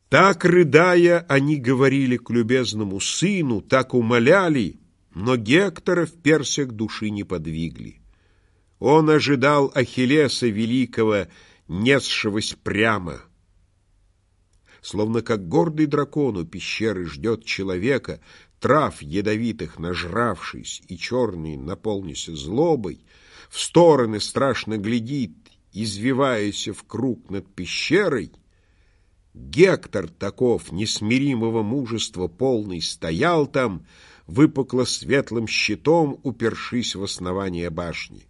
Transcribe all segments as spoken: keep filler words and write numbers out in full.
Так, рыдая, они говорили к любезному сыну, так умоляли, но Гектора в персях души не подвигли. Он ожидал Ахиллеса великого, несшегося прямо. Словно как гордый дракон у пещеры ждет человека, трав ядовитых нажравшись и черный наполнился злобой, в стороны страшно глядит, извиваясь в круг над пещерой, Гектор таков, несмиримого мужества полный, стоял там, выпукло светлым щитом, упершись в основание башни.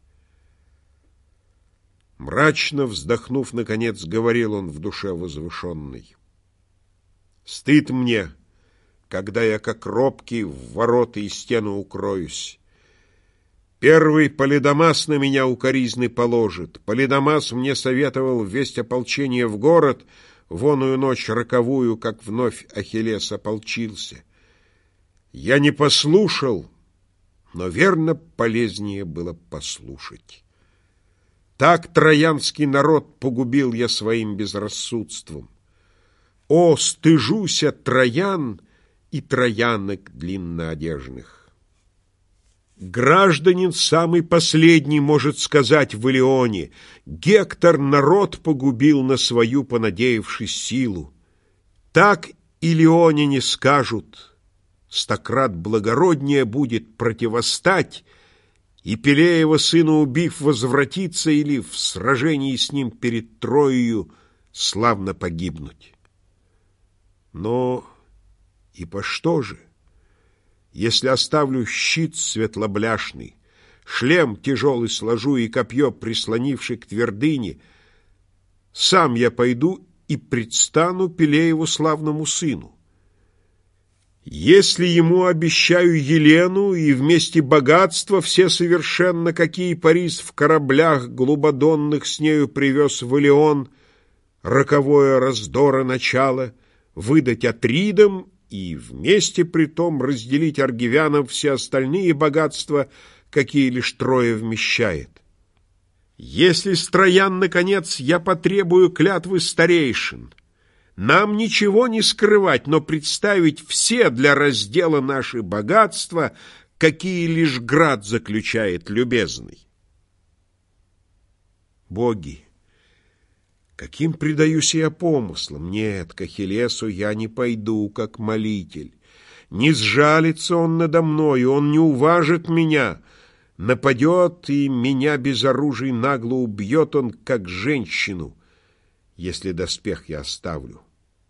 Мрачно вздохнув, наконец, говорил он в душе возвышенной: «Стыд мне, когда я, как робкий, в ворота и стену укроюсь. Первый Полидамас на меня укоризны положит. Полидамас мне советовал весть ополчения в город, воную ночь роковую, как вновь Ахиллес ополчился. Я не послушал, но верно полезнее было послушать. Так троянский народ погубил я своим безрассудством. О, стыжуся троян и троянок длинноодежных! Гражданин самый последний может сказать в Илионе: Гектор народ погубил на свою понадеявшись силу. Так илионяне скажут, стократ благороднее будет противостать и, Пелеева сына убив, возвратиться или в сражении с ним перед Троею славно погибнуть. Но и по что же? Если оставлю щит светлобляшный, шлем тяжелый сложу и копье, прислонивший к твердыне, сам я пойду и предстану Пелееву славному сыну. Если ему обещаю Елену и вместе богатства все совершенно, какие Парис в кораблях глубодонных с нею привез в Илион, роковое раздора начало, выдать Атридам и вместе притом разделить аргивянам все остальные богатства, какие лишь Троя вмещает. Если с Троян, наконец, я потребую клятвы старейшин, нам ничего не скрывать, но представить все для раздела наши богатства, какие лишь град заключает любезный. Боги, каким предаюсь я помыслам? Нет, к Ахиллесу я не пойду, как молитель. Не сжалится он надо мною, он не уважит меня. Нападет, и меня без оружия нагло убьет он, как женщину, если доспех я оставлю.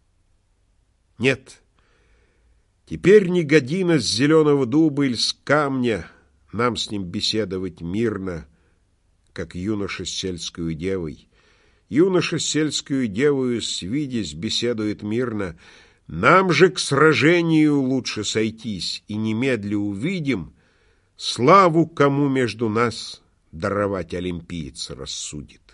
Нет, теперь не година с зеленого дуба или с камня нам с ним беседовать мирно, как юноша с сельскою девой. Юноша с сельскою девою, свидясь, беседует мирно. Нам же к сражению лучше сойтись, и немедля увидим, славу кому между нас даровать олимпиец рассудит.